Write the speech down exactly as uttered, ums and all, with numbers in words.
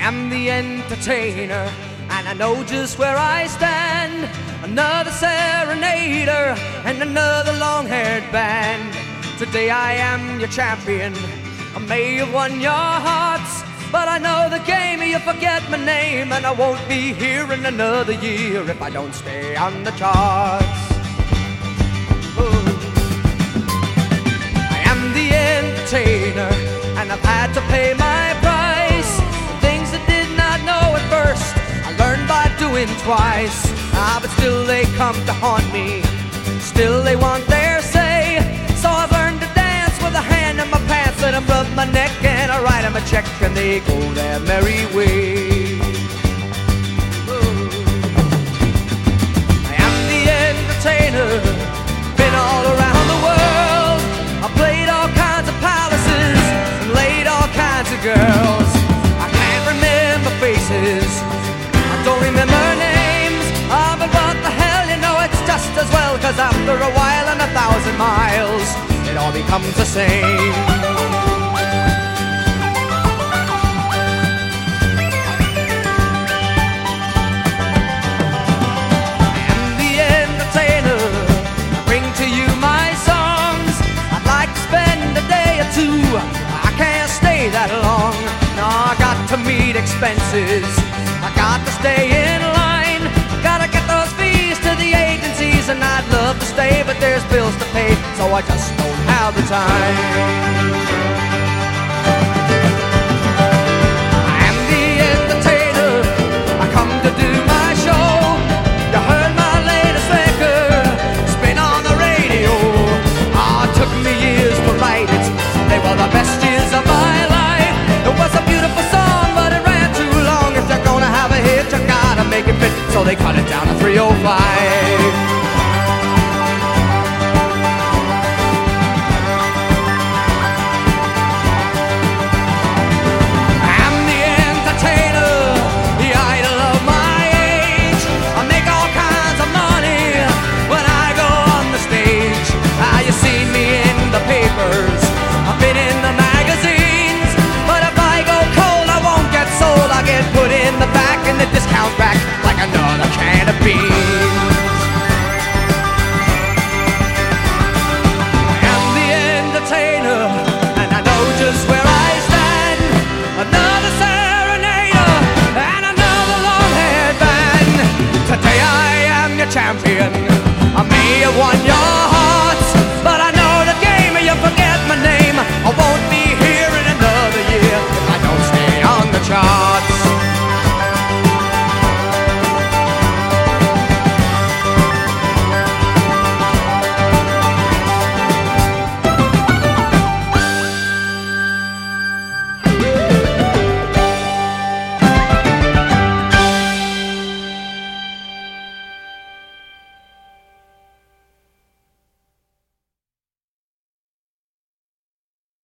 am the entertainer, and I know just where I stand. Another serenader and another long-haired band. Today I am your champion. I may have won your hearts, but I know the game, you forget my name, and I won't be here in another year if I don't stay on the charts. Ooh. I am the entertainer, and I've had to pay my price. Things I did not know at first, I learned by doing twice. Ah, but still they come to haunt me, still they want their say. So I've learned to dance with a hand in my pants, let them rub my neck, and I write them a check, and they go their merry way. Ooh. I am the entertainer, been all around the world. I played all kinds of palaces and laid all kinds of girls. I can't remember faces, I don't remember names. Ah, but what the hell, you know it's just as well, 'cause after a while and a thousand miles, it all becomes the same. I am the entertainer, I bring to you my songs. I'd like to spend a day or two, I can't stay that long. No, I got to meet expenses, I got to stay in line, gotta get those fees to the agencies, and I'd love to stay, but there's bills to pay, so I just don't have the time.